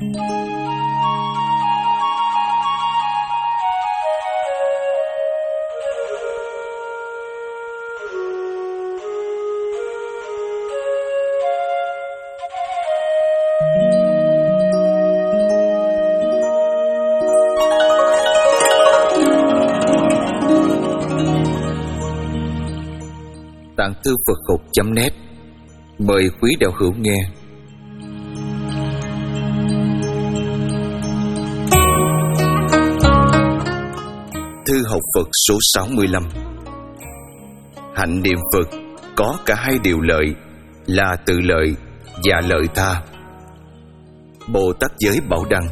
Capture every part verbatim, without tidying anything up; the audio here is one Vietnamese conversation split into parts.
Tạng thư Phật học chấm net mời quý đạo hữu nghe. Thư học Phật số sáu mươi lăm. Hạnh niệm Phật có cả hai điều lợi là tự lợi và lợi tha. Bồ Tát Giới Bảo Đăng.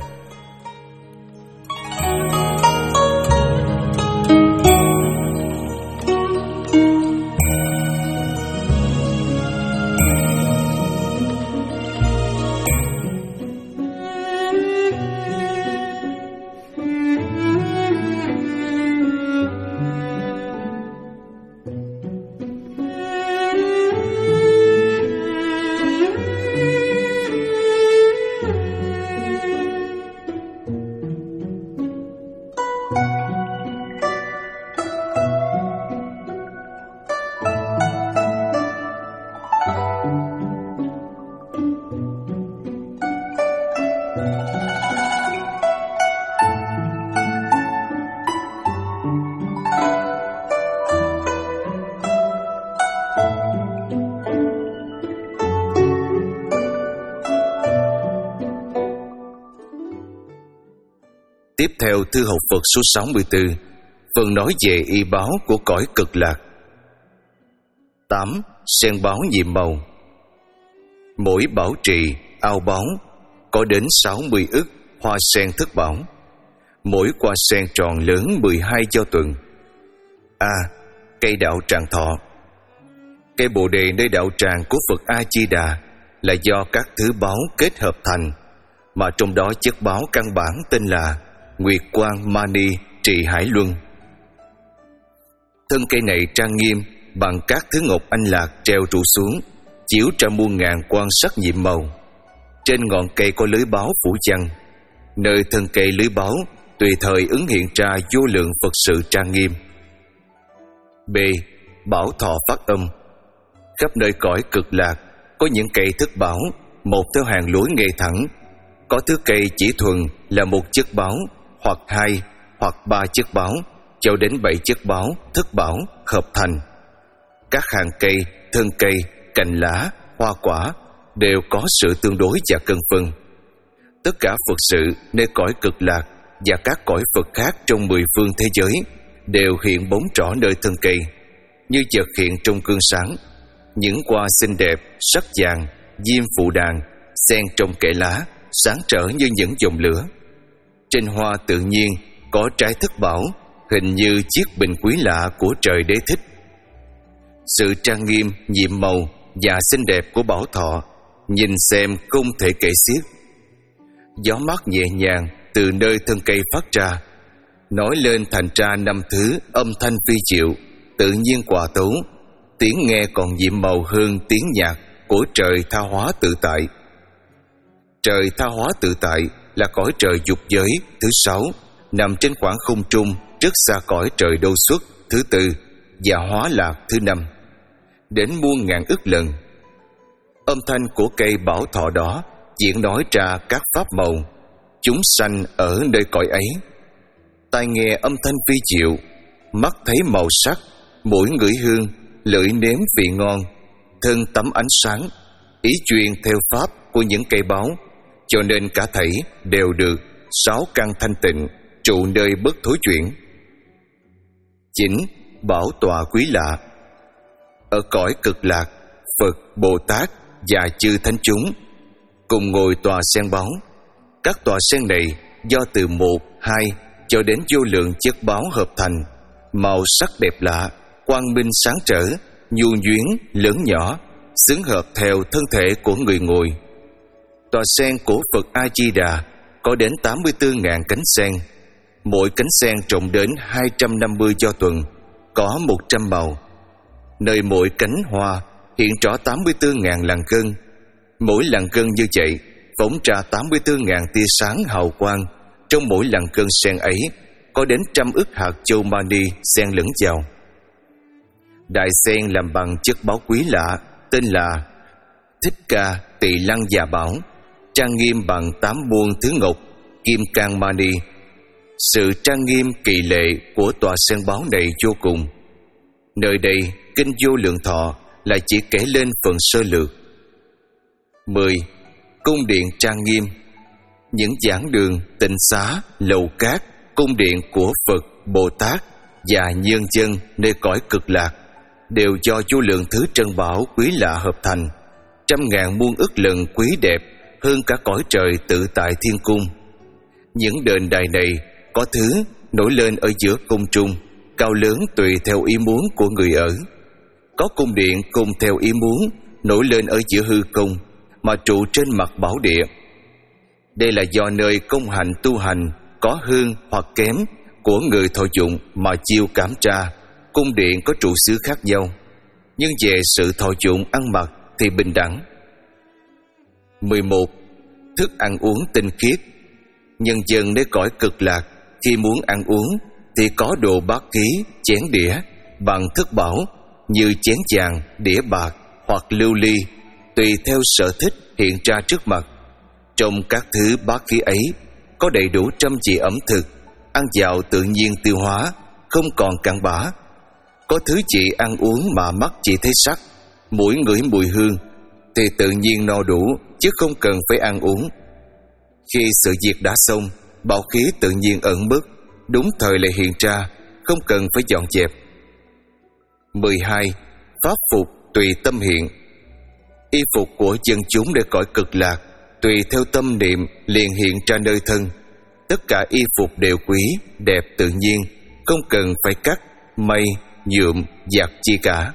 Tiếp theo thư học Phật số sáu mươi tư, phần nói về y báo của cõi Cực Lạc. tám. Sen báo nhiệm màu. Mỗi bảo trì, ao báo có đến sáu mươi ức hoa sen thất bảo. Mỗi hoa sen tròn lớn mười hai do tuần. A. Cây đạo tràng thọ. Cây bồ đề nơi đạo tràng của Phật A Di Đà là do các thứ báo kết hợp thành, mà trong đó chất báo căn bản tên là Nguyệt Quang Mani Trì Hải Luân. Thân cây này trang nghiêm bằng các thứ ngọc anh lạc treo trụ xuống, chiếu ra muôn ngàn quan sắc nhiệm màu. Trên ngọn cây có lưới báo phủ chăng, nơi thân cây lưới báo tùy thời ứng hiện ra vô lượng Phật sự trang nghiêm. B. Bảo thọ phát âm. Khắp nơi cõi Cực Lạc có những cây thức bảo, một theo hàng lối ngay thẳng. Có thứ cây chỉ thuần là một chất báo, hoặc hai, hoặc ba chất báo, cho đến bảy chất báo, thức bảo hợp thành. Các hàng cây, thân cây, cành lá, hoa quả đều có sự tương đối và cân phân. Tất cả Phật sự nơi cõi Cực Lạc và các cõi Phật khác trong mười phương thế giới đều hiện bóng rõ nơi thân cây, như chợt hiện trong gương sáng. Những hoa xinh đẹp, sắc vàng, diêm phụ đàn, xen trong kẽ lá, sáng trở như những dòng lửa. Trên hoa tự nhiên có trái thức bảo, hình như chiếc bình quý lạ của trời đế thích. Sự trang nghiêm, nhiệm màu và xinh đẹp của bảo thọ nhìn xem không thể kể xiết. Gió mát nhẹ nhàng từ nơi thân cây phát ra, nói lên thành ra năm thứ âm thanh phi diệu, tự nhiên hòa tấu. Tiếng nghe còn nhiệm màu hơn tiếng nhạc của trời tha hóa tự tại. Trời tha hóa tự tại là cõi trời dục giới thứ sáu, nằm trên khoảng không trung rất xa cõi trời đô xuất thứ tư và hóa lạc thứ năm, đến muôn ngàn ức lần. Âm thanh của cây bảo thọ đó diễn nói ra các pháp màu, chúng sanh ở nơi cõi ấy. Tai nghe âm thanh phi diệu, mắt thấy màu sắc, mũi ngửi hương, lưỡi nếm vị ngon, thân tắm ánh sáng, ý chuyên theo pháp của những cây báo, cho nên cả thảy đều được sáu căn thanh tịnh, trụ nơi bất thối chuyển. Chín. Bảo tọa quý lạ. Ở cõi Cực Lạc, Phật, Bồ Tát và chư thánh chúng cùng ngồi tòa sen báo. Các tòa sen này do từ một, hai cho đến vô lượng chất báo hợp thành, màu sắc đẹp lạ, quang minh sáng trở, nhu nhuyến, lớn nhỏ, xứng hợp theo thân thể của người ngồi. Tòa sen của Phật A Di Đà có đến tám mươi tư ngàn cánh sen, mỗi cánh sen trồng đến hai trăm năm mươi do tuần, có một trăm màu. Nơi mỗi cánh hoa hiện rõ tám mươi tư ngàn làn gân. Mỗi làn gân như vậy phóng ra tám mươi tư ngàn tia sáng hào quang. Trong mỗi làn cơn sen ấy có đến trăm ức hạt châu mani xen lẫn vào. Đại sen làm bằng chất báu quý lạ tên là Thích Ca Tỳ Lăng Già Bảo, trang nghiêm bằng tám muôn thứ ngọc kim cang mani. Sự trang nghiêm kỳ lệ của tòa sen báo này vô cùng. Nơi đây kinh Vô Lượng Thọ lại chỉ kể lên phần sơ lược. Mười. Cung điện trang nghiêm. Những giảng đường, tịnh xá, lầu cát, cung điện của Phật, Bồ Tát và nhân dân nơi cõi cực lạc đều do vô lượng thứ trân bảo quý lạ hợp thành, trăm ngàn muôn ức lần quý đẹp hơn cả cõi trời tự tại thiên cung. Những đền đài này có thứ nổi lên ở giữa cung trung, cao lớn tùy theo ý muốn của người ở. Có cung điện cùng theo ý muốn nổi lên ở giữa hư không mà trụ trên mặt bảo địa. Đây là do nơi công hành tu hành có hơn hoặc kém của người thọ dụng mà chiêu cảm tra. Cung điện có trụ xứ khác nhau, nhưng về sự thọ dụng ăn mặc thì bình đẳng. Mười một. Thức ăn uống tinh khiết. Nhân dân nơi cõi cực lạc khi muốn ăn uống thì có đồ bát ký, chén đĩa bằng thức bảo như chén vàng, đĩa bạc hoặc lưu ly, tùy theo sở thích hiện ra trước mặt. Trong các thứ bát ký ấy có đầy đủ trăm vị ẩm thực, ăn vào tự nhiên tiêu hóa, không còn cặn bã. Có thứ chị ăn uống mà mắt chỉ thấy sắc, mũi ngửi mùi hương thì tự nhiên no đủ, chứ không cần phải ăn uống. Khi sự việc đã xong, bảo khí tự nhiên ẩn mất, đúng thời lại hiện ra, không cần phải dọn dẹp. Mười hai. Pháp phục tùy tâm hiện. Y phục của dân chúng để cõi cực lạc tùy theo tâm niệm liền hiện ra nơi thân. Tất cả y phục đều quý, đẹp tự nhiên, không cần phải cắt, may, nhuộm, giặt chi cả.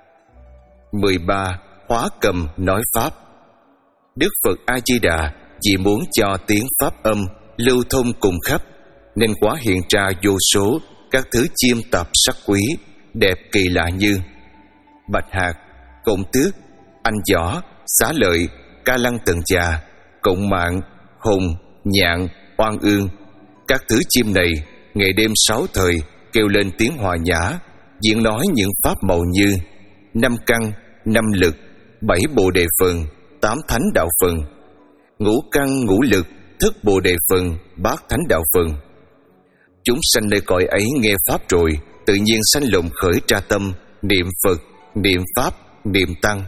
Mười ba. Hóa cầm nói pháp. Đức Phật A-di-đà vì muốn cho tiếng pháp âm lưu thông cùng khắp nên hóa hiện ra vô số các thứ chiêm tạp sắc quý, đẹp kỳ lạ như bạch hạc, cộng tước, anh giỏ, xá lợi, ca lăng tần già, cộng mạng, hùng, nhạn, oan ương. Các thứ chim này ngày đêm sáu thời kêu lên tiếng hòa nhã, diễn nói những pháp màu như năm căn, năm lực, bảy bồ đề phần, tám thánh đạo phần, ngũ căn ngũ lực, thức bồ đề phần, bát thánh đạo phần. Chúng sanh nơi cõi ấy nghe pháp rồi tự nhiên sanh lòng khởi tra tâm niệm Phật, niệm pháp, niệm tăng.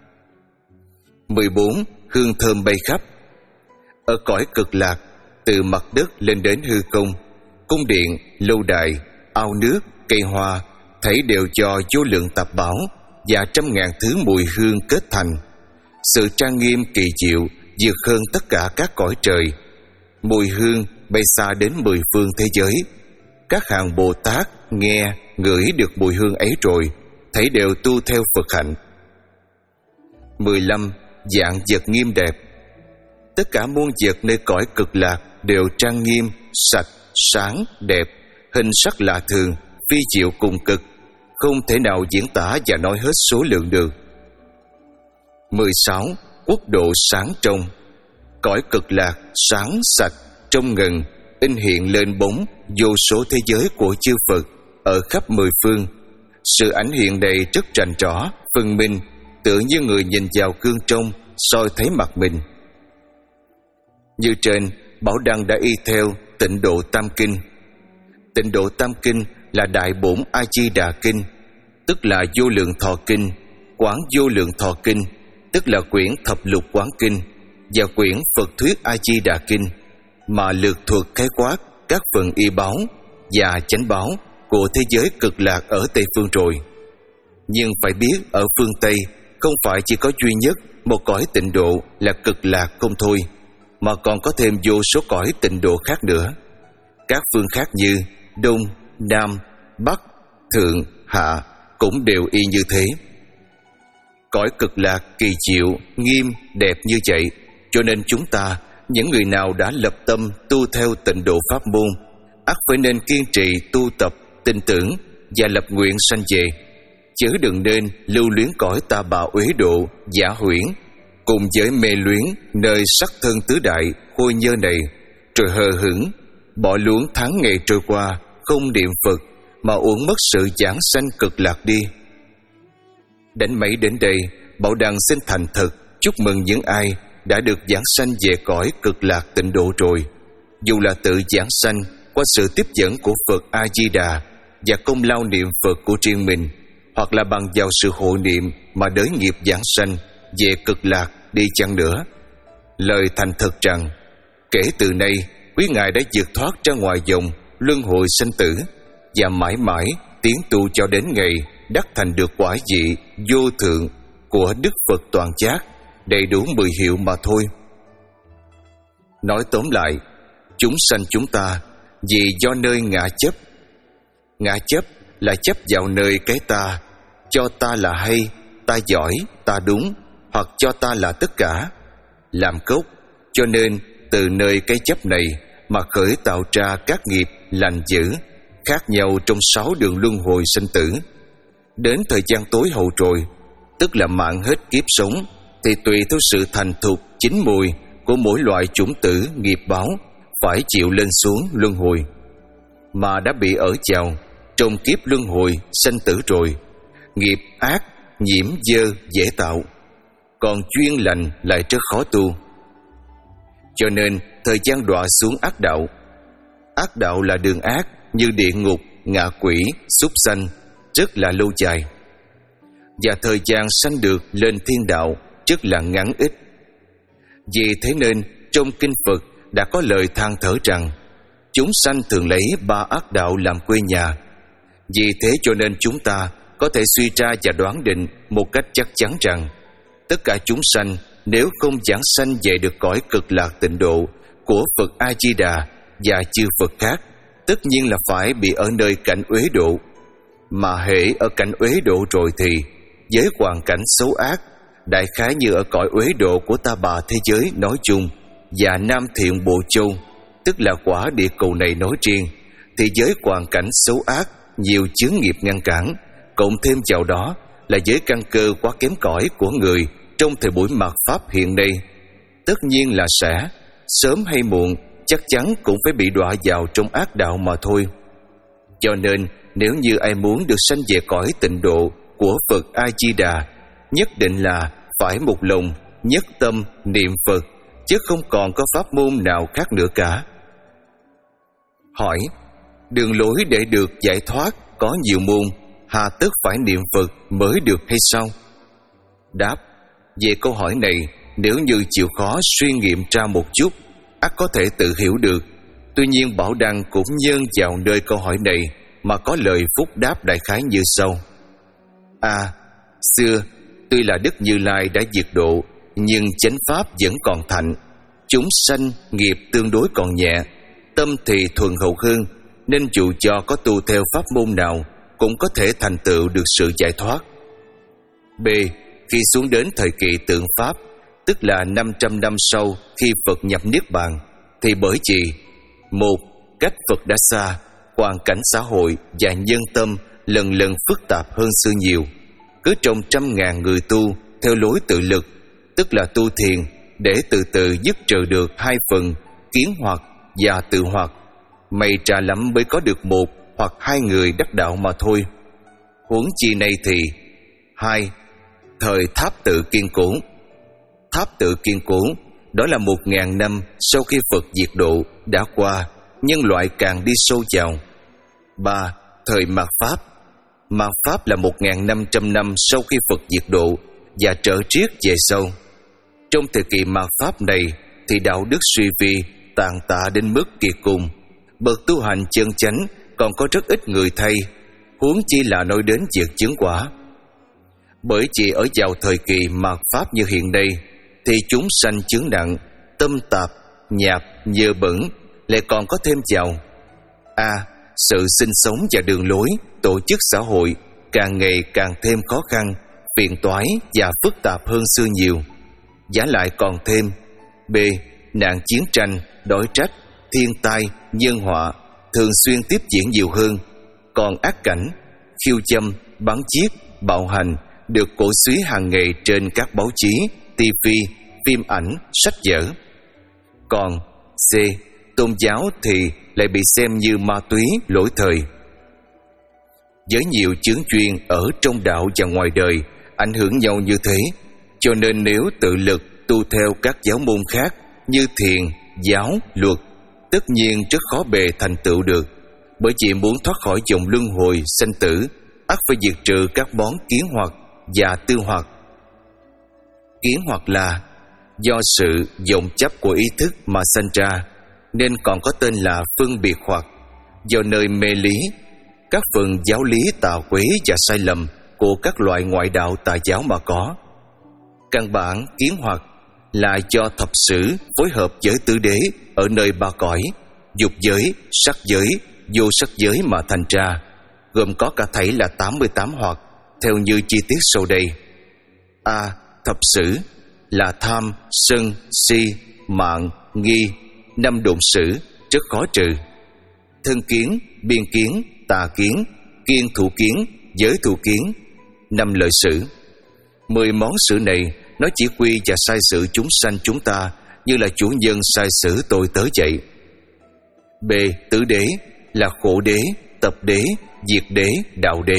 Mười bốn. Hương thơm bay khắp. Ở cõi cực lạc, từ mặt đất lên đến hư không, cung điện, lâu đài, ao nước, cây hoa thấy đều do vô lượng tạp bảo và trăm ngàn thứ mùi hương kết thành. Sự trang nghiêm kỳ diệu vượt hơn tất cả các cõi trời. Mùi hương bay xa đến mười phương thế giới. Các hàng Bồ Tát nghe, ngửi được mùi hương ấy rồi thấy đều tu theo Phật hạnh. Mười lăm. Dạng vật nghiêm đẹp. Tất cả muôn vật nơi cõi cực lạc đều trang nghiêm, sạch, sáng, đẹp, hình sắc lạ thường, phi diệu cùng cực, không thể nào diễn tả và nói hết số lượng được. Mười sáu. Quốc độ sáng trong. Cõi cực lạc sáng sạch, trong ngần, in hiện lên bóng vô số thế giới của chư Phật ở khắp mười phương. Sự ảnh hiện này rất rành rõ, phân minh, tựa như người nhìn vào gương trong soi thấy mặt mình. Như trên, Bảo Đăng đã y theo Tịnh Độ Tam Kinh. Tịnh Độ Tam Kinh là Đại Bổn A Di Đà Kinh, tức là Vô Lượng Thọ Kinh, Quán Vô Lượng Thọ Kinh, tức là quyển Thập Lục Quán Kinh, và quyển Phật Thuyết A Di Đà Kinh, mà lược thuật khái quát các phần y báo và chánh báo của thế giới cực lạc ở Tây phương rồi. Nhưng phải biết ở phương Tây không phải chỉ có duy nhất một cõi tịnh độ là cực lạc không thôi, mà còn có thêm vô số cõi tịnh độ khác nữa. Các phương khác như Đông, Nam, Bắc, Thượng, Hạ cũng đều y như thế. Cõi cực lạc kỳ diệu, nghiêm, đẹp như vậy, cho nên chúng ta, những người nào đã lập tâm tu theo tịnh độ pháp môn, ắt phải nên kiên trì tu tập, tin tưởng và lập nguyện sanh về, chứ đừng nên lưu luyến cõi ta bà uế độ, giả huyễn. cùng với mê luyến nơi sắc thân tứ đại khôi nhơ này, rồi hờ hững bỏ luống tháng ngày trôi qua không niệm Phật mà uổng mất sự giảng sanh cực lạc đi. Đến mấy đến đây, Bảo Đăng xin thành thật chúc mừng những ai đã được giảng sanh về cõi cực lạc tịnh độ rồi, dù là tự giảng sanh qua sự tiếp dẫn của Phật A Di Đà và công lao niệm Phật của riêng mình, hoặc là bằng vào sự hộ niệm mà đới nghiệp giảng sanh về cực lạc đi chăng nữa. Lời thành thật rằng kể từ nay quý ngài đã vượt thoát ra ngoài vòng luân hồi sanh tử và mãi mãi tiến tu cho đến ngày đắc thành được quả vị vô thượng của Đức Phật toàn giác, đầy đủ mười hiệu mà thôi. Nói tóm lại, chúng sanh chúng ta vì do nơi ngã chấp. Ngã chấp là chấp vào nơi cái ta, cho ta là hay, ta giỏi, ta đúng, hoặc cho ta là tất cả, làm gốc. Cho nên từ nơi cái chấp này mà khởi tạo ra các nghiệp lành dữ khác nhau trong sáu đường luân hồi sinh tử. Đến thời gian tối hậu rồi, tức là mạng hết kiếp sống, thì tùy theo sự thành thục chín mùi của mỗi loại chủng tử nghiệp báo phải chịu lên xuống luân hồi. Mà đã bị ở vào trong kiếp luân hồi sanh tử rồi, nghiệp ác nhiễm dơ dễ tạo, còn chuyên lành lại rất khó tu. Cho nên thời gian đọa xuống ác đạo. Ác đạo là đường ác như địa ngục, ngạ quỷ, súc sanh, rất là lâu dài. Và thời gian sanh được lên thiên đạo rất là ngắn ít. Vì thế nên trong kinh Phật đã có lời than thở rằng chúng sanh thường lấy ba ác đạo làm quê nhà. Vì thế cho nên chúng ta có thể suy ra và đoán định một cách chắc chắn rằng tất cả chúng sanh nếu không giảng sanh về được cõi cực lạc tịnh độ của Phật A Di Đà và chư Phật khác, tất nhiên là phải bị ở nơi cảnh uế độ. Mà hễ ở cảnh uế độ rồi thì với hoàn cảnh xấu ác, đại khái như ở cõi uế độ của Ta Bà thế giới nói chung và Nam Thiện Bộ Châu, tức là quả địa cầu này nói riêng, thì với hoàn cảnh xấu ác, nhiều chướng nghiệp ngăn cản, cộng thêm vào đó là với căn cơ quá kém cỏi của người trong thời buổi mạt Pháp hiện nay, tất nhiên là sẽ sớm hay muộn chắc chắn cũng phải bị đọa vào trong ác đạo mà thôi. Cho nên nếu như ai muốn được sanh về cõi tịnh độ của Phật A Di Đà, nhất định là phải một lòng nhất tâm niệm Phật, chứ không còn có pháp môn nào khác nữa cả. Hỏi: đường lối để được giải thoát có nhiều môn, hà tất phải niệm Phật mới được hay sao? Đáp: về câu hỏi này, nếu như chịu khó suy nghiệm ra một chút, ắt có thể tự hiểu được. Tuy nhiên Bảo Đăng cũng nhân vào nơi câu hỏi này mà có lời phúc đáp đại khái như sau. A. Xưa tuy là Đức Như Lai đã diệt độ, nhưng chánh pháp vẫn còn thạnh. Chúng sanh nghiệp tương đối còn nhẹ, tâm thì thuần hậu hơn, nên dù cho có tu theo pháp môn nào cũng có thể thành tựu được sự giải thoát. B. Khi xuống đến thời kỳ tượng pháp, tức là năm trăm năm sau khi Phật nhập Niết Bàn, thì bởi vì một, cách Phật đã xa, hoàn cảnh xã hội và nhân tâm lần lần phức tạp hơn xưa nhiều. Cứ trong trăm ngàn người tu theo lối tự lực, tức là tu thiền, để từ từ dứt trừ được hai phần kiến hoặc và tự hoặc, may ra lắm mới có được một hoặc hai người đắc đạo mà thôi. Huống chi nay thì hai. Thời Tháp Tự kiên cố. Tháp Tự kiên cố đó là một ngàn năm sau khi Phật diệt độ đã qua, nhân loại càng đi sâu vào. Ba. Thời mạt Pháp. Mạt Pháp là một ngàn năm trăm năm sau khi Phật diệt độ và trở triết về sau. Trong thời kỳ mạt Pháp này thì đạo đức suy vi, tàn tạ đến mức kiệt cùng. Bậc tu hành chân chánh còn có rất ít người thay, huống chi là nói đến việc chứng quả. Bởi chỉ ở vào thời kỳ mạt Pháp như hiện nay thì chúng sanh chướng nặng, tâm tạp, nhạp, nhơ bẩn, lại còn có thêm vào A. Sự sinh sống và đường lối, tổ chức xã hội càng ngày càng thêm khó khăn, phiền toái và phức tạp hơn xưa nhiều. Giả lại còn thêm B. Nạn chiến tranh, đói trách, thiên tai, nhân họa thường xuyên tiếp diễn nhiều hơn. Còn ác cảnh, khiêu dâm, bắn giết, bạo hành được cổ suý hàng ngày trên các báo chí, tivi, phim ảnh, sách vở. Còn C. Tôn giáo thì lại bị xem như ma túy, lỗi thời. Với nhiều chướng chuyên ở trong đạo và ngoài đời ảnh hưởng nhau như thế, cho nên nếu tự lực tu theo các giáo môn khác như thiền, giáo, luật, tất nhiên rất khó bề thành tựu được. Bởi vì muốn thoát khỏi vòng luân hồi sanh tử, ắt phải diệt trừ các món kiến hoặc và tư hoặc. Kiến hoặc là do sự vọng chấp của ý thức mà sanh ra, nên còn có tên là phân biệt hoặc, do nơi mê lý, các phần giáo lý tà quế và sai lầm của các loại ngoại đạo tà giáo mà có. Căn bản kiến hoặc là do thập sử phối hợp với tứ đế ở nơi ba cõi, dục giới, sắc giới, vô sắc giới mà thành ra, gồm có cả thảy là tám mươi tám hoặc, theo như chi tiết sau đây. A. Thập sử là tham, sân, si, mạng, nghi, năm độn sử, rất khó trừ. Thân kiến, biên kiến, tà kiến, kiên thủ kiến, giới thủ kiến, năm lợi sử. Mười món sử này nó chỉ quy và sai sự chúng sanh chúng ta như là chủ nhân sai sử tôi tớ vậy. B. Tứ đế là khổ đế, tập đế, diệt đế, đạo đế.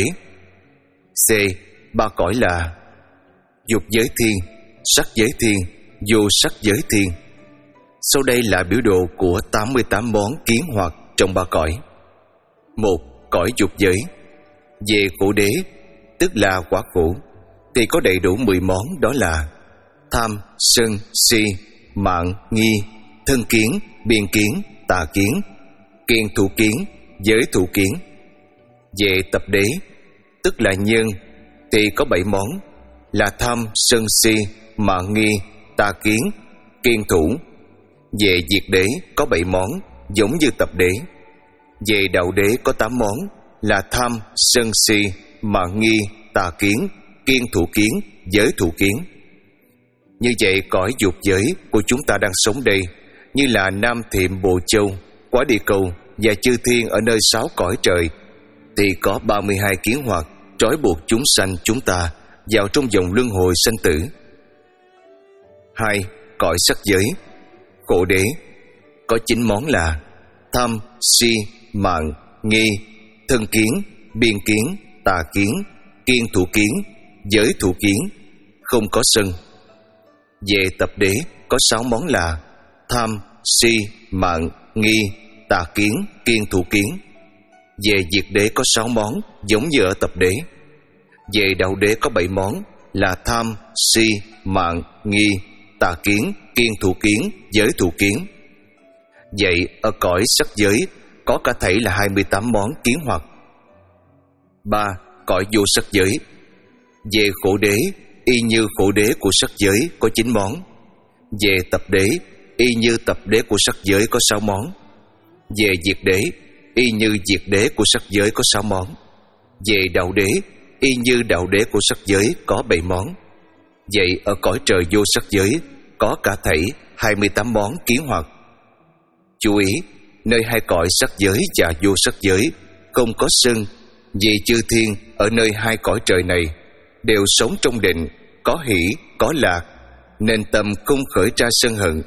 C. Ba cõi là dục giới thiên, sắc giới thiên, vô sắc giới thiên. Sau đây là biểu đồ của tám mươi tám món kiến hoặc trong ba cõi. Một. Cõi dục giới. Về khổ đế, tức là quả khổ, thì có đầy đủ mười món, đó là tham, sân, si, mạng, nghi, thân kiến, biên kiến, tà kiến, kiên thủ kiến, giới thủ kiến. Về tập đế, tức là nhân, thì có bảy món là tham, sân, si, mạng, nghi, tà kiến, kiên thủ. Về diệt đế có bảy món, giống như tập đế. Về đạo đế có tám món là tham, sân, si, mạng, nghi, tà kiến, kiên thủ kiến, giới thủ kiến. Như vậy cõi dục giới của chúng ta đang sống đây, như là Nam Thiệm Bồ Châu, Quả Địa Cầu và chư thiên ở nơi sáu cõi trời, thì có ba mươi hai kiến hoặc trói buộc chúng sanh chúng ta vào trong vòng luân hồi sanh tử. Hai. Cõi sắc giới. Khổ đế có chín món là tham, si, mạng, nghi, thân kiến, biên kiến, tà kiến, kiên thủ kiến, giới thủ kiến, không có sân. Về tập đế có sáu món là tham, si, mạng, nghi, tà kiến, kiên thủ kiến. Về diệt đế có sáu món, giống như ở tập đế. Về đạo đế có bảy món là tham, si, mạng, nghi, tà kiến, kiên thủ kiến, giới thủ kiến. Vậy ở cõi sắc giới có cả thảy là hai mươi tám món kiến hoặc. Ba. Cõi vô sắc giới. Về khổ đế, y như khổ đế của sắc giới có chín món. Về tập đế, y như tập đế của sắc giới có sáu món. Về diệt đế, y như diệt đế của sắc giới có sáu món. Về đạo đế, y như đạo đế của sắc giới có bảy món. Vậy ở cõi trời vô sắc giới có cả thảy hai mươi tám món kiến hoặc. Chú ý, nơi hai cõi sắc giới và vô sắc giới không có sân, vì chư thiên ở nơi hai cõi trời này đều sống trong định, có hỷ, có lạc, nên tâm không khởi ra sân hận.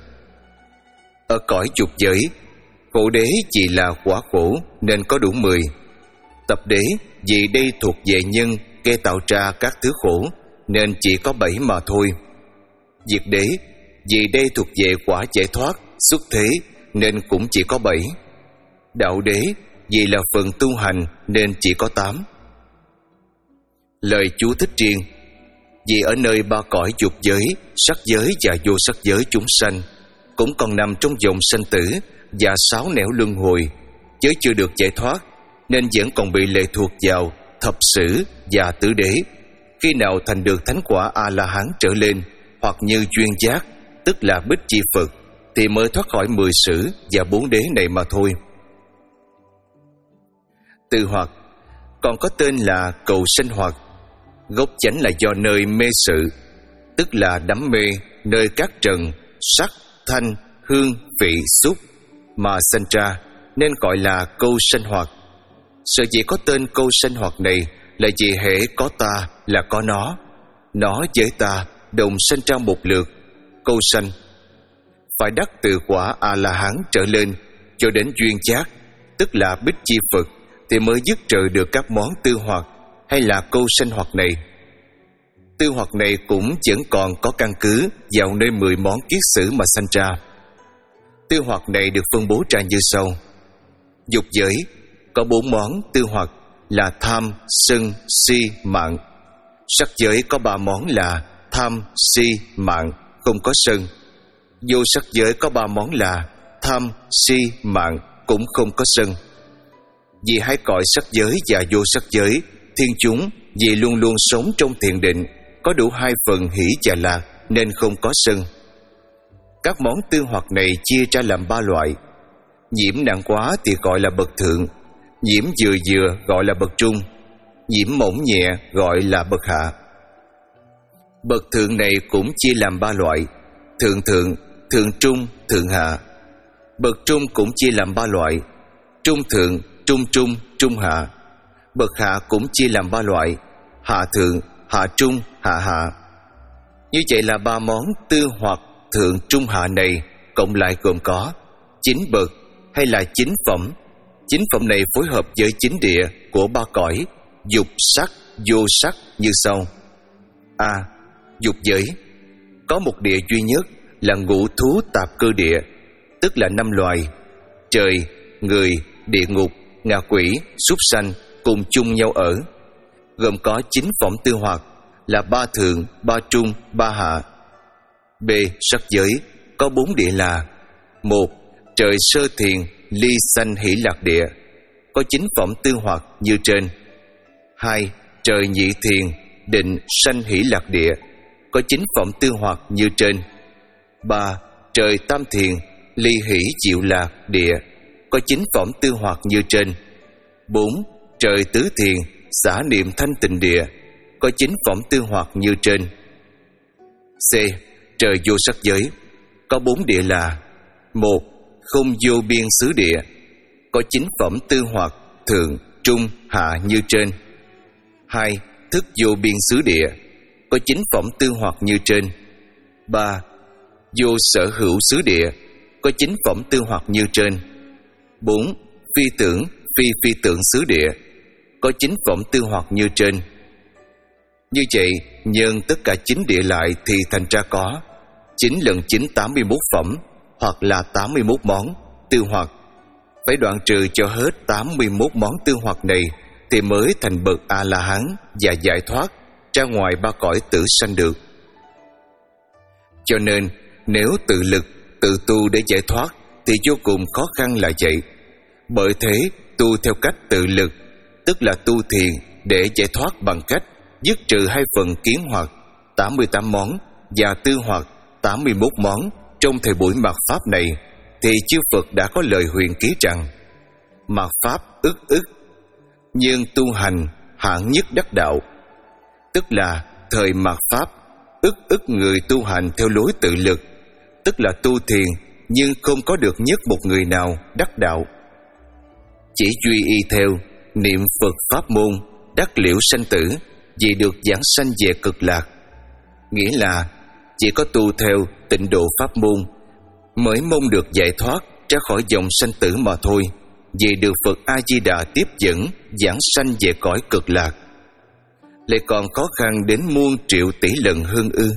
Ở cõi dục giới, khổ đế chỉ là quả khổ nên có đủ mười. Tập đế vì đây thuộc về nhân kê tạo ra các thứ khổ nên chỉ có bảy mà thôi. Diệt đế vì đây thuộc về quả giải thoát, xuất thế nên cũng chỉ có bảy. Đạo đế vì là phần tu hành nên chỉ có tám. Lời chú thích riêng: vì ở nơi ba cõi dục giới, sắc giới và vô sắc giới chúng sanh cũng còn nằm trong vòng sanh tử và sáu nẻo luân hồi, chứ chưa được giải thoát, nên vẫn còn bị lệ thuộc vào thập sử và tứ đế. Khi nào thành được thánh quả A-la-hán trở lên, hoặc như duyên giác, tức là Bích Chi Phật, thì mới thoát khỏi mười sử và bốn đế này mà thôi. Tư hoặc còn có tên là cầu sanh hoặc. Gốc chánh là do nơi mê sự, tức là đắm mê nơi các trần, sắc, thanh, hương, vị, xúc mà sanh ra, nên gọi là câu sanh hoặc. Sở dĩ có tên câu sanh hoặc này là vì hễ có ta là có nó, nó với ta đồng sanh ra một lượt. Câu sanh phải đắc từ quả A-la-hán trở lên cho đến duyên giác, tức là Bích Chi Phật, thì mới dứt trừ được các món tư hoặc hay là câu sanh hoặc này. Tư hoặc này cũng vẫn còn có căn cứ vào nơi mười món kiết sử mà sanh ra. Tư hoặc này được phân bố ra như sau. Dục giới có bốn món tư hoặc là tham, sân, si, mạng. Sắc giới có ba món là tham, si, mạng, không có sân. Vô sắc giới có ba món là tham, si, mạng, cũng không có sân. Vì hai cõi sắc giới và vô sắc giới, thiên chúng vì luôn luôn sống trong thiền định, có đủ hai phần hỷ và lạc, nên không có sân. Các món tư hoặc này chia ra làm ba loại. Nhiễm nặng quá thì gọi là bậc thượng, nhiễm vừa vừa gọi là bậc trung, nhiễm mỏng nhẹ gọi là bậc hạ. Bậc thượng này cũng chia làm ba loại: thượng thượng, thượng trung, thượng hạ. Bậc trung cũng chia làm ba loại: trung thượng, trung trung, trung hạ. Bậc hạ cũng chia làm ba loại: hạ thượng, hạ trung, hạ hạ. Như vậy là ba món tư hoặc thượng trung hạ này cộng lại gồm có chín bậc hay là chín phẩm. Chín phẩm này phối hợp với chín địa của ba cõi dục, sắc, vô sắc như sau. A. Dục giới có một địa duy nhất là ngũ thú tạp cơ địa, tức là năm loài: trời, người, địa ngục, ngạ quỷ, súc sanh cùng chung nhau ở, gồm có chín phẩm tư hoặc là ba thượng, ba trung, ba hạ. B. Sắc giới có bốn địa là: một. Trời sơ thiền, ly sanh hỷ lạc địa, có chín phẩm tư hoặc như trên. Hai. Trời nhị thiền, định sanh hỷ lạc địa, có chín phẩm tư hoặc như trên. Ba. Trời tam thiền, ly hỷ diệu lạc địa, có chín phẩm tư hoặc như trên. Bốn. Trời tứ thiền, xả niệm thanh tịnh địa, có chín phẩm tư hoặc như trên. C. Trời vô sắc giới có bốn địa là: một. Không vô biên xứ địa, có chín phẩm tư hoặc thượng, trung, hạ như trên. Hai. Thức vô biên xứ địa, có chín phẩm tư hoặc như trên. Ba. Vô sở hữu xứ địa, có chín phẩm tư hoặc như trên. Bốn. Phi tưởng, phi phi tưởng xứ địa, có chín phẩm tư hoặc như trên. Như vậy, nhân tất cả chín địa lại thì thành ra có chín lần chín tám mươi mốt phẩm, hoặc là tám mươi mốt món tư hoặc. Phải đoạn trừ cho hết tám mươi mốt món tư hoặc này thì mới thành bậc A-la-hán và giải thoát ra ngoài ba cõi tử sanh được. Cho nên nếu tự lực, tự tu để giải thoát thì vô cùng khó khăn là vậy. Bởi thế tu theo cách tự lực, tức là tu thiền để giải thoát bằng cách dứt trừ hai phần kiến hoặc tám mươi tám món và tư hoặc tám mươi mốt món trong thời buổi mạt pháp này, thì chư Phật đã có lời huyền ký rằng: mạt pháp ức ức, nhưng tu hành hạng nhất đắc đạo. Tức là thời mạt pháp ức ức người tu hành theo lối tự lực, tức là tu thiền, nhưng không có được nhất một người nào đắc đạo. Chỉ duy y theo niệm Phật pháp môn đắc liễu sanh tử, vì được giảng sanh về cực lạc. Nghĩa là chỉ có tu theo tịnh độ pháp môn mới mong được giải thoát ra khỏi dòng sanh tử mà thôi, vì được Phật A-di-đà tiếp dẫn giảng sanh về cõi cực lạc. Lại còn khó khăn đến muôn triệu tỷ lần hơn ư?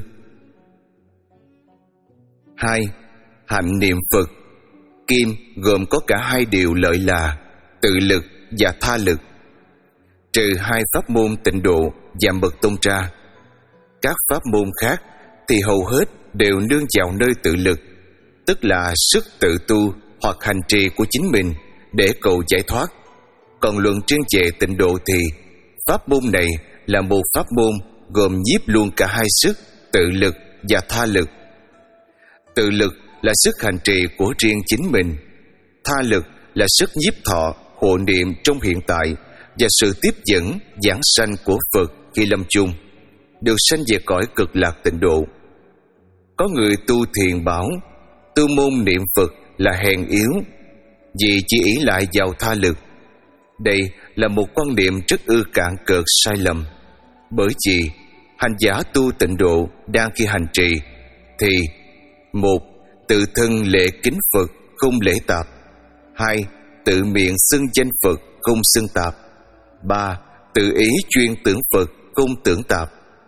Hai. Hạnh niệm Phật. Kim gồm có cả hai điều lợi là tự lực và tha lực. Trừ hai pháp môn tịnh độ và mật tông ra, các pháp môn khác thì hầu hết đều nương vào nơi tự lực, tức là sức tự tu hoặc hành trì của chính mình để cầu giải thoát. Còn luận riêng về tịnh độ thì pháp môn này là một pháp môn gồm nhiếp luôn cả hai sức tự lực và tha lực. Tự lực là sức hành trì của riêng chính mình, tha lực là sức nhiếp thọ hộ niệm trong hiện tại và sự tiếp dẫn giảng sanh của Phật khi lâm chung, được sanh về cõi cực lạc tịnh độ. Có người tu thiền bảo tu môn niệm Phật là hèn yếu, vì chỉ ý lại vào tha lực. Đây là một quan niệm rất ư cạn cợt sai lầm, bởi vì hành giả tu tịnh độ đang khi hành trì thì: một. Tự thân lễ kính Phật, không lễ tạp. Hai. Tự miệng xưng danh Phật, không xưng tạp. Ba. Tự ý chuyên tưởng Phật, không tưởng tạp.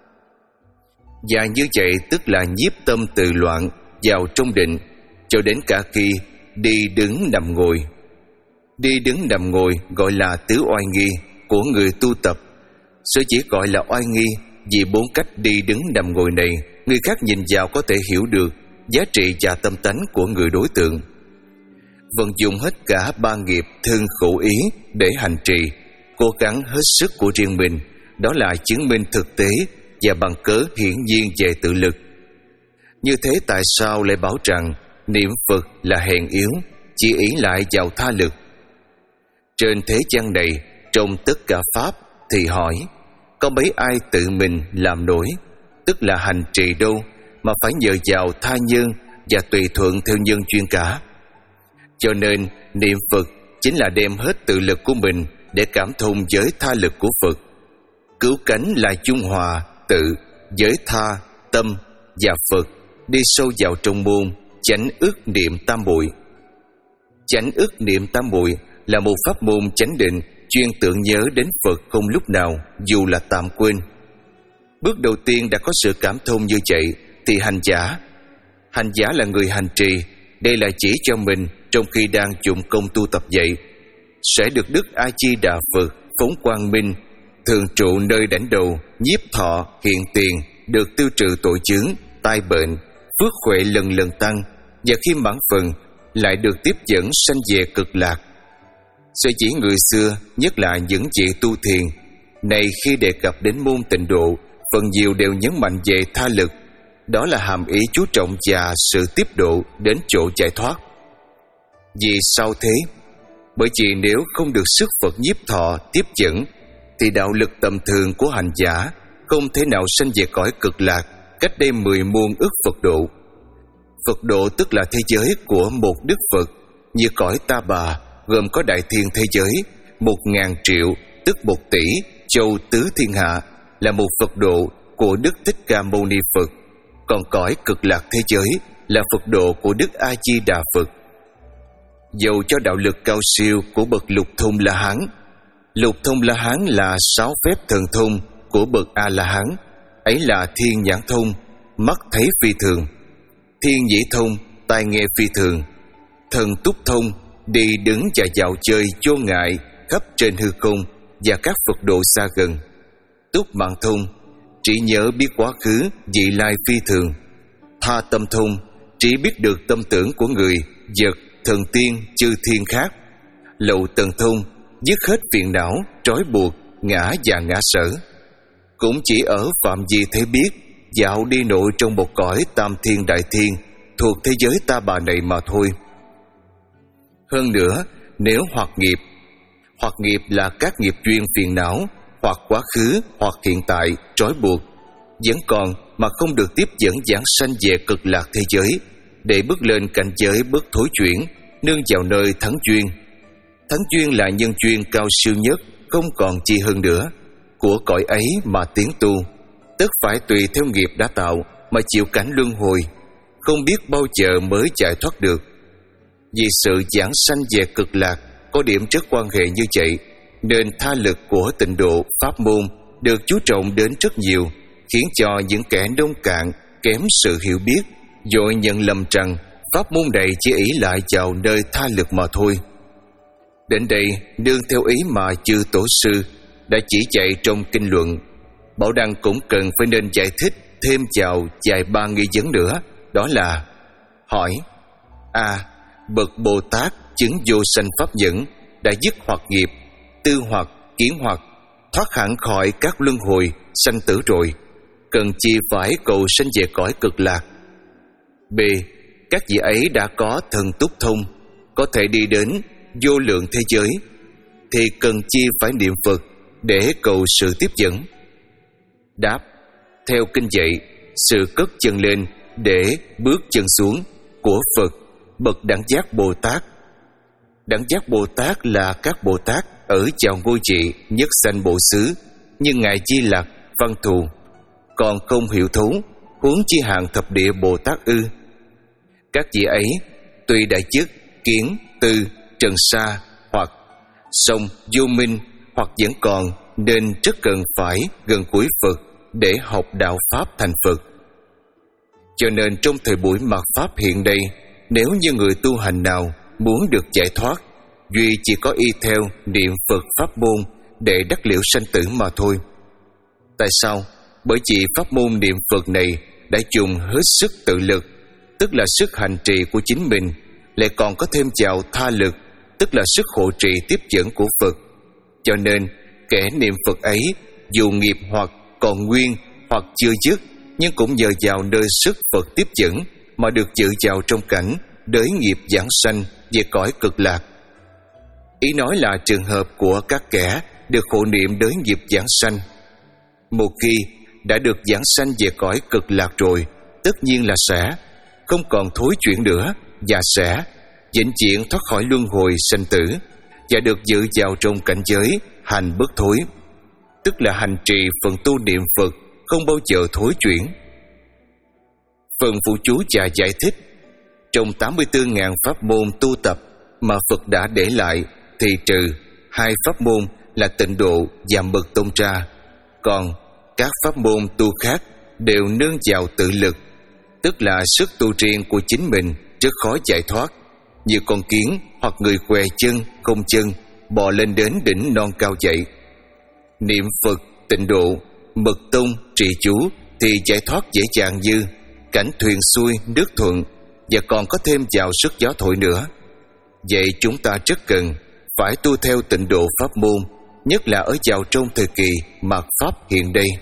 Và như vậy tức là nhiếp tâm từ loạn vào trong định, cho đến cả khi đi đứng nằm ngồi. Đi đứng nằm ngồi gọi là tứ oai nghi của người tu tập. Sở chỉ gọi là oai nghi vì bốn cách đi đứng nằm ngồi này, người khác nhìn vào có thể hiểu được giá trị và tâm tánh của người đối tượng. Vận dụng hết cả ba nghiệp thân khẩu ý để hành trì, cố gắng hết sức của riêng mình, đó là chứng minh thực tế và bằng cớ hiển nhiên về tự lực. Như thế tại sao lại bảo rằng niệm Phật là hèn yếu, chỉ ý lại vào tha lực? Trên thế gian này, trong tất cả pháp thì hỏi, có mấy ai tự mình làm nổi, tức là hành trì đâu, mà phải nhờ vào tha nhân và tùy thuận theo nhân duyên cả. Cho nên niệm Phật chính là đem hết tự lực của mình để cảm thông với tha lực của Phật. Cứu cánh là trung hòa tự với tha, tâm và Phật, đi sâu vào trong môn chánh ức niệm tam muội. Chánh ức niệm tam muội là một pháp môn chánh định chuyên tưởng nhớ đến Phật không lúc nào, dù là tạm quên. Bước đầu tiên đã có sự cảm thông như vậy thì hành giả. Hành giả là người hành trì, đây là chỉ cho mình trong khi đang dụng công tu tập vậy, sẽ được Đức A Di Đà Phật phóng quang minh, thường trụ nơi đảnh đầu, nhiếp thọ hiện tiền, được tiêu trừ tội chướng, tai bệnh, phước huệ lần lần tăng, và khi mãn phần lại được tiếp dẫn sanh về cực lạc. Sở chỉ người xưa, nhất là những vị tu thiền này, khi đề cập đến môn tịnh độ, phần nhiều đều nhấn mạnh về tha lực, đó là hàm ý chú trọng và sự tiếp độ đến chỗ giải thoát. Vì sao thế? Bởi vì nếu không được sức Phật nhiếp thọ tiếp dẫn thì đạo lực tầm thường của hành giả không thể nào sanh về cõi cực lạc cách đây mười muôn ức Phật độ. Phật độ tức là thế giới của một Đức Phật, như cõi Ta Bà gồm có đại thiên thế giới một ngàn triệu, tức một tỷ châu tứ thiên hạ, là một Phật độ của Đức Thích Ca Mâu Ni Phật. Còn cõi cực lạc thế giới là Phật độ của Đức A Di Đà Phật. Dầu cho đạo lực cao siêu của bậc Lục Thông La Hán, Lục Thông La Hán là sáu phép thần thông của bậc A La Hán, ấy là thiên nhãn thông, mắt thấy phi thường; thiên nhĩ thông, tai nghe phi thường; thần túc thông, đi đứng và dạo chơi vô ngại khắp trên hư không và các Phật độ xa gần; túc mạng thông, trí nhớ biết quá khứ vị lai phi thường; tha tâm thông, trí biết được tâm tưởng của người, vật, thần tiên, chư thiên khác; lậu tần thông, dứt hết phiền não, trói buộc, ngã và ngã sở. Cũng chỉ ở phạm vi thế biết, dạo đi nội trong một cõi tam thiên đại thiên thuộc thế giới Ta Bà này mà thôi. Hơn nữa, nếu hoặc nghiệp, hoặc nghiệp là các nghiệp duyên phiền não, hoặc quá khứ, hoặc hiện tại, trói buộc, vẫn còn mà không được tiếp dẫn giảng sanh về cực lạc thế giới, để bước lên cảnh giới bất thối chuyển, nương vào nơi thắng duyên. Thắng duyên là nhân duyên cao siêu nhất, không còn chi hơn nữa. Của cõi ấy mà tiến tu, tất phải tùy theo nghiệp đã tạo mà chịu cảnh luân hồi, không biết bao giờ mới giải thoát được. Vì sự giảng sanh về cực lạc có điểm rất quan hệ như vậy, nên tha lực của tịnh độ pháp môn được chú trọng đến rất nhiều, khiến cho những kẻ nông cạn, kém sự hiểu biết, vội nhận lầm rằng pháp môn này chỉ ý lại vào nơi tha lực mà thôi. Đến đây, nương theo ý mà chư tổ sư đã chỉ dạy trong kinh luận, Bảo Đăng cũng cần phải nên giải thích thêm vào vài ba nghi vấn nữa, đó là: hỏi a. Bậc Bồ Tát chứng vô sanh pháp nhẫn đã dứt hoặc nghiệp, tư hoặc, kiến hoặc, thoát hẳn khỏi các luân hồi sanh tử rồi, cần chi phải cầu sanh về cõi cực lạc? B. Các vị ấy đã có thần túc thông, có thể đi đến vô lượng thế giới, thì cần chi phải niệm Phật để cầu sự tiếp dẫn? Đáp: theo kinh dạy, sự cất chân lên để bước chân xuống của Phật, bậc đẳng giác Bồ Tát. Đẳng giác Bồ Tát là các Bồ Tát ở chào ngôi vị nhất sanh Bộ Xứ, như Ngài Di Lặc, Văn Thù. còn không hiểu thấu, huống chi hàng thập địa Bồ Tát ư? Các vị ấy tuy đã chức Kiến, Tư, Trần Sa hoặc song vô minh, hoặc vẫn còn, nên rất cần phải gần gũi Phật để học đạo Pháp thành Phật. Cho nên trong thời buổi mạt Pháp hiện đây, nếu như người tu hành nào muốn được giải thoát, duy chỉ có y theo niệm Phật pháp môn để đắc liễu sanh tử mà thôi. Tại sao? Bởi vì pháp môn niệm Phật này đã dùng hết sức tự lực, tức là sức hành trì của chính mình, lại còn có thêm vào tha lực, tức là sức hộ trì tiếp dẫn của Phật. Cho nên kẻ niệm Phật ấy, dù nghiệp hoặc còn nguyên hoặc chưa dứt, nhưng cũng nhờ vào nơi sức Phật tiếp dẫn mà được dự vào trong cảnh đới nghiệp giảng sanh về cõi cực lạc. Ý nói là trường hợp của các kẻ được hộ niệm đới nghiệp giảng sanh. Một khi đã được giảng sanh về cõi cực lạc rồi, tất nhiên là sẽ không còn thối chuyển nữa, và sẽ vĩnh viễn thoát khỏi luân hồi sanh tử, và được dự vào trong cảnh giới hành bất thối, tức là hành trì phần tu niệm Phật không bao giờ thối chuyển. Phần phụ chú và giải thích: trong tám mươi tư nghìn pháp môn tu tập mà Phật đã để lại, thì trừ hai pháp môn là Tịnh Độ và Mật Tông ra, còn các pháp môn tu khác đều nương vào tự lực, tức là sức tu riêng của chính mình rất khó giải thoát, như con kiến hoặc người què chân không chân bò lên đến đỉnh non cao vậy. Niệm Phật, Tịnh Độ, Mật Tông, trì chú thì giải thoát dễ dàng như cảnh thuyền xuôi nước thuận, và còn có thêm vào sức gió thổi nữa. Vậy chúng ta rất cần phải tu theo Tịnh Độ pháp môn, nhất là ở vào trong thời kỳ mạt Pháp hiện đây.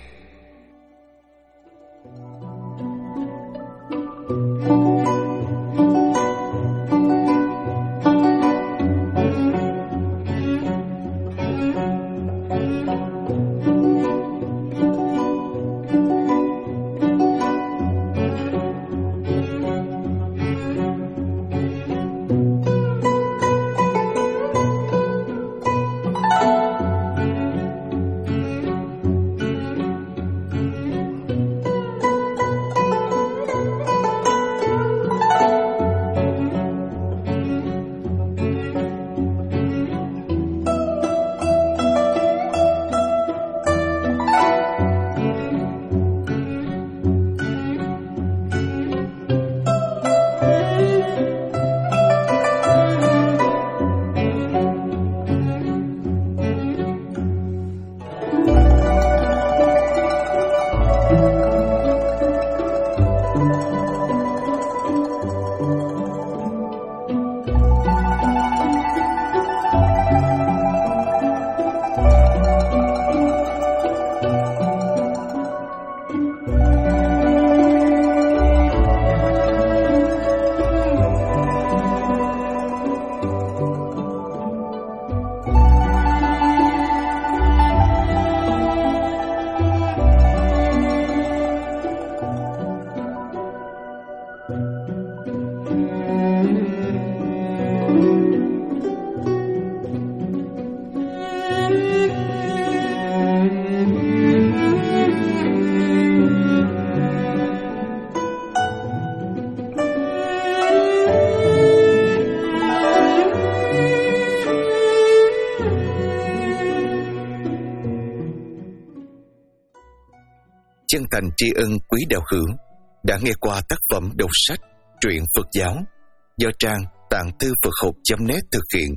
Chân thành tri ân quý đạo hữu đã nghe qua tác phẩm đọc sách Truyện Phật Giáo do trang tạng thư Phật học chấm net thực hiện.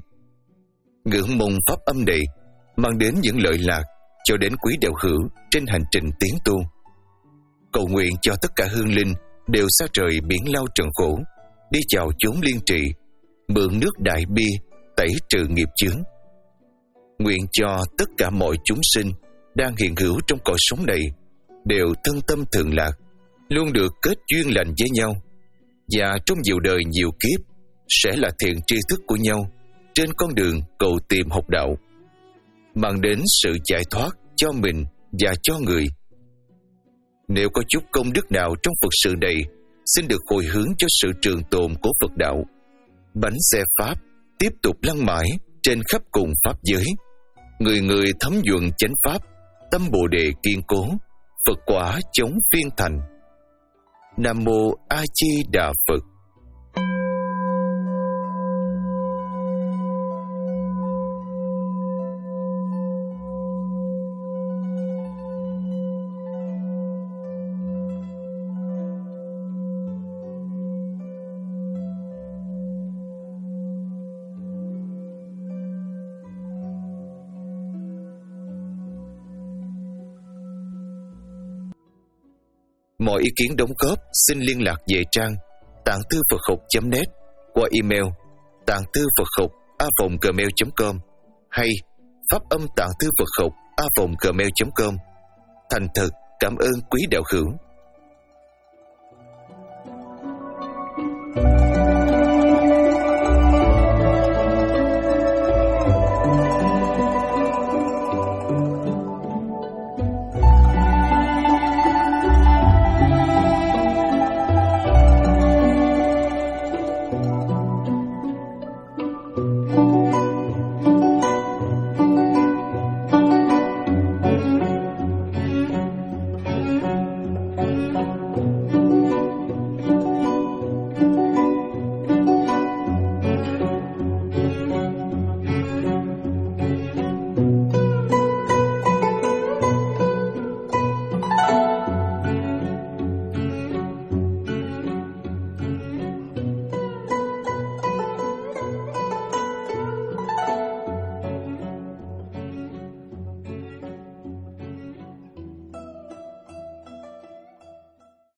Ngưỡng mong pháp âm này mang đến những lợi lạc cho đến quý đạo hữu trên hành trình tiến tu. Cầu nguyện cho tất cả hương linh đều xa rời biển lao trần khổ, đi vào chốn liên trì, mượn nước đại bi tẩy trừ nghiệp chướng. Nguyện cho tất cả mọi chúng sinh đang hiện hữu trong cõi sống này đều thân tâm thường lạc, luôn được kết duyên lành với nhau, và trong nhiều đời nhiều kiếp sẽ là thiện tri thức của nhau trên con đường cầu tìm học đạo, mang đến sự giải thoát cho mình và cho người. Nếu có chút công đức nào trong Phật sự này, xin được hồi hướng cho sự trường tồn của Phật đạo. Bánh xe Pháp tiếp tục lăn mãi trên khắp cùng Pháp giới, người người thấm nhuận chánh Pháp, tâm Bồ Đề kiên cố, Phật quả chống phiên thành. Nam Mô A Di Đà Phật. Mọi ý kiến đóng góp xin liên lạc về trang tạng thư Phật học chấm net qua email tạng thư Phật học a vòng gmail chấm com hay pháp âm tạng thư Phật học a vòng gmail chấm com. Thành thật cảm ơn quý đạo hữu.